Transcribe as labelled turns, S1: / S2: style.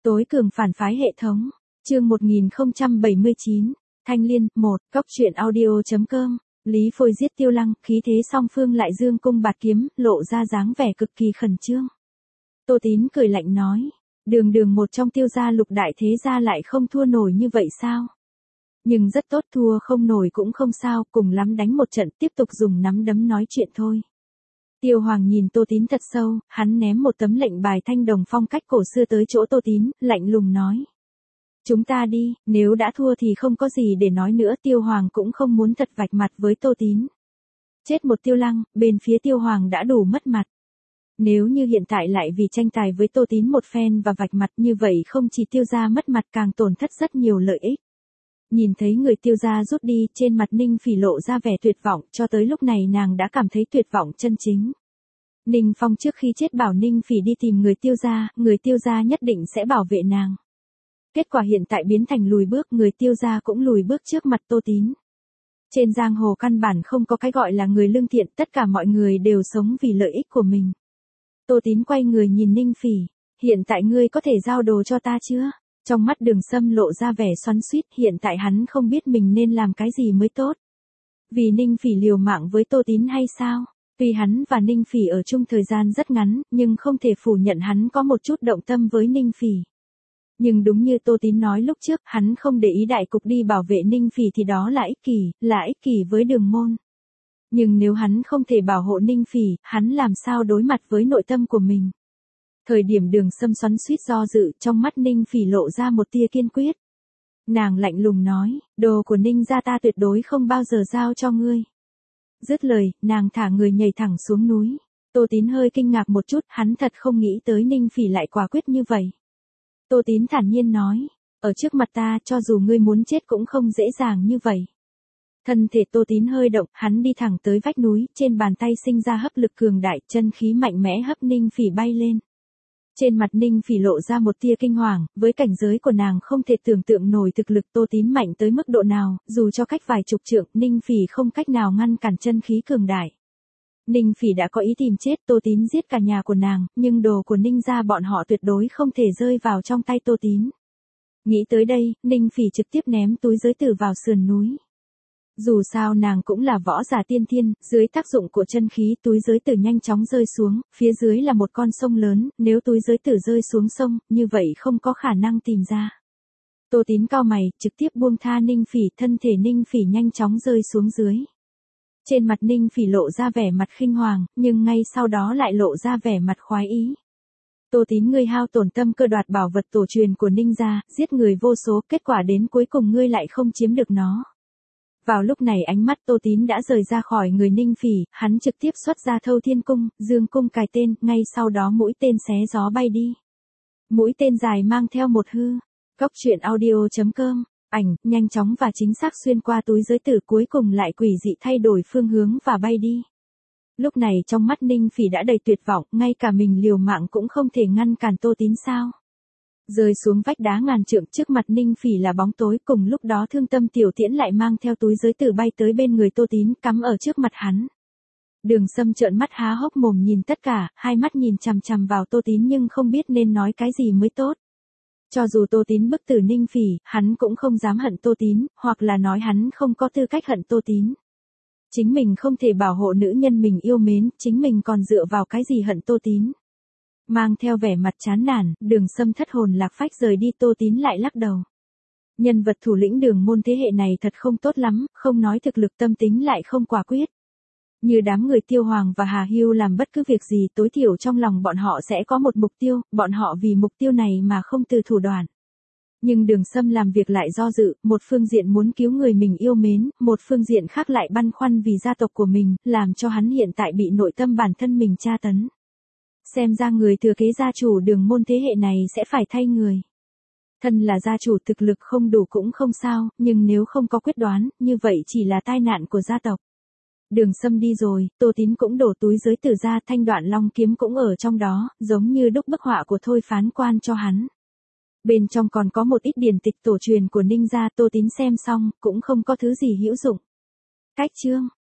S1: Tối cường phản phái hệ thống. Chương 1079. Thanh Liên, 1, Cóc truyện audio.com. Lý Phôi giết Tiêu Lăng, khí thế song phương lại dương cung bạt kiếm, lộ ra dáng vẻ cực kỳ khẩn trương. Tô Tín cười lạnh nói, đường một trong Tiêu gia lục đại thế gia lại không thua nổi như vậy sao? Nhưng rất tốt, thua không nổi cũng không sao, cùng lắm đánh một trận, tiếp tục dùng nắm đấm nói chuyện thôi. Tiêu Hoàng nhìn Tô Tín thật sâu, hắn ném một tấm lệnh bài thanh đồng phong cách cổ xưa tới chỗ Tô Tín, lạnh lùng nói. Chúng ta đi, nếu đã thua thì không có gì để nói nữa. Tiêu Hoàng cũng không muốn thật vạch mặt với Tô Tín. Chết một Tiêu Lăng, bên phía Tiêu Hoàng đã đủ mất mặt. Nếu như hiện tại lại vì tranh tài với Tô Tín một phen và vạch mặt như vậy, không chỉ Tiêu gia mất mặt càng tổn thất rất nhiều lợi ích. Nhìn thấy người Tiêu gia rút đi, trên mặt Ninh Phỉ lộ ra vẻ tuyệt vọng, cho tới lúc này nàng đã cảm thấy tuyệt vọng chân chính. Ninh Phong trước khi chết bảo Ninh Phỉ đi tìm người Tiêu gia nhất định sẽ bảo vệ nàng. Kết quả hiện tại biến thành lùi bước, người Tiêu gia cũng lùi bước trước mặt Tô Tín. Trên giang hồ căn bản không có cái gọi là người lương thiện, tất cả mọi người đều sống vì lợi ích của mình. Tô Tín quay người nhìn Ninh Phỉ, hiện tại ngươi có thể giao đồ cho ta chưa? Trong mắt Đường Sâm lộ ra vẻ xoắn xuýt, hiện tại hắn không biết mình nên làm cái gì mới tốt. Vì Ninh Phỉ liều mạng với Tô Tín hay sao? Tuy hắn và Ninh Phỉ ở chung thời gian rất ngắn, nhưng không thể phủ nhận hắn có một chút động tâm với Ninh Phỉ. Nhưng đúng như Tô Tín nói lúc trước, hắn không để ý đại cục đi bảo vệ Ninh Phỉ thì đó là ích kỷ với Đường môn. Nhưng nếu hắn không thể bảo hộ Ninh Phỉ, hắn làm sao đối mặt với nội tâm của mình? Thời điểm Đường Sâm xoắn xuýt do dự, trong mắt Ninh Phỉ lộ ra một tia kiên quyết. Nàng lạnh lùng nói, đồ của Ninh gia ta tuyệt đối không bao giờ giao cho ngươi. Dứt lời, nàng thả người nhảy thẳng xuống núi. Tô Tín hơi kinh ngạc một chút, hắn thật không nghĩ tới Ninh Phỉ lại quả quyết như vậy. Tô Tín thản nhiên nói, ở trước mặt ta, cho dù ngươi muốn chết cũng không dễ dàng như vậy. Thân thể Tô Tín hơi động, hắn đi thẳng tới vách núi, trên bàn tay sinh ra hấp lực cường đại, chân khí mạnh mẽ hấp Ninh Phỉ bay lên. Trên mặt Ninh Phỉ lộ ra một tia kinh hoàng, với cảnh giới của nàng không thể tưởng tượng nổi thực lực Tô Tín mạnh tới mức độ nào, dù cho cách vài chục trượng, Ninh Phỉ không cách nào ngăn cản chân khí cường đại. Ninh Phỉ đã có ý tìm chết Tô Tín giết cả nhà của nàng, nhưng đồ của Ninh gia bọn họ tuyệt đối không thể rơi vào trong tay Tô Tín. Nghĩ tới đây, Ninh Phỉ trực tiếp ném túi giới tử vào sườn núi. Dù sao nàng cũng là võ giả tiên thiên, dưới tác dụng của chân khí túi giới tử nhanh chóng rơi xuống, phía dưới là một con sông lớn, nếu túi giới tử rơi xuống sông, như vậy không có khả năng tìm ra. Tô Tín cau mày, trực tiếp buông tha Ninh Phỉ, thân thể Ninh Phỉ nhanh chóng rơi xuống dưới. Trên mặt Ninh Phỉ lộ ra vẻ mặt khinh hoàng, nhưng ngay sau đó lại lộ ra vẻ mặt khoái ý. Tô Tín, ngươi hao tổn tâm cơ đoạt bảo vật tổ truyền của Ninh gia, giết người vô số, kết quả đến cuối cùng ngươi lại không chiếm được nó. Vào lúc này ánh mắt Tô Tín đã rời ra khỏi người Ninh Phỉ, hắn trực tiếp xuất ra Thâu Thiên Cung, dương cung cài tên, ngay sau đó mũi tên xé gió bay đi. Mũi tên dài mang theo một hư. Cóc truyện audio.com. Ảnh, nhanh chóng và chính xác xuyên qua túi giới tử, cuối cùng lại quỷ dị thay đổi phương hướng và bay đi. Lúc này trong mắt Ninh Phỉ đã đầy tuyệt vọng, ngay cả mình liều mạng cũng không thể ngăn cản Tô Tín sao. Rơi xuống vách đá ngàn trượng, trước mặt Ninh Phỉ là bóng tối, cùng lúc đó Thương Tâm Tiểu Tiễn lại mang theo túi giới tử bay tới bên người Tô Tín, cắm ở trước mặt hắn. Đường Sâm trợn mắt há hốc mồm nhìn tất cả, hai mắt nhìn chằm chằm vào Tô Tín nhưng không biết nên nói cái gì mới tốt. Cho dù Tô Tín bức tử Ninh Phỉ, hắn cũng không dám hận Tô Tín, hoặc là nói hắn không có tư cách hận Tô Tín. Chính mình không thể bảo hộ nữ nhân mình yêu mến, chính mình còn dựa vào cái gì hận Tô Tín. Mang theo vẻ mặt chán nản, Đường Sâm thất hồn lạc phách rời đi. Tô Tín lại lắc đầu. Nhân vật thủ lĩnh Đường môn thế hệ này thật không tốt lắm, không nói thực lực, tâm tính lại không quả quyết. Như đám người Tiêu Hoàng và Hà Hưu làm bất cứ việc gì, tối thiểu trong lòng bọn họ sẽ có một mục tiêu, bọn họ vì mục tiêu này mà không từ thủ đoạn. Nhưng Đường Sâm làm việc lại do dự, một phương diện muốn cứu người mình yêu mến, một phương diện khác lại băn khoăn vì gia tộc của mình, làm cho hắn hiện tại bị nội tâm bản thân mình tra tấn. Xem ra người thừa kế gia chủ Đường môn thế hệ này sẽ phải thay người. Thân là gia chủ, thực lực không đủ cũng không sao, nhưng nếu không có quyết đoán, như vậy chỉ là tai nạn của gia tộc. Đường Sâm đi rồi, Tô Tín cũng đổ túi giới tử ra, thanh đoạn long kiếm cũng ở trong đó, giống như đúc bức họa của Thôi Phán Quan cho hắn. Bên trong còn có một ít điển tịch tổ truyền của Ninh gia, Tô Tín xem xong, cũng không có thứ gì hữu dụng. Cách chương.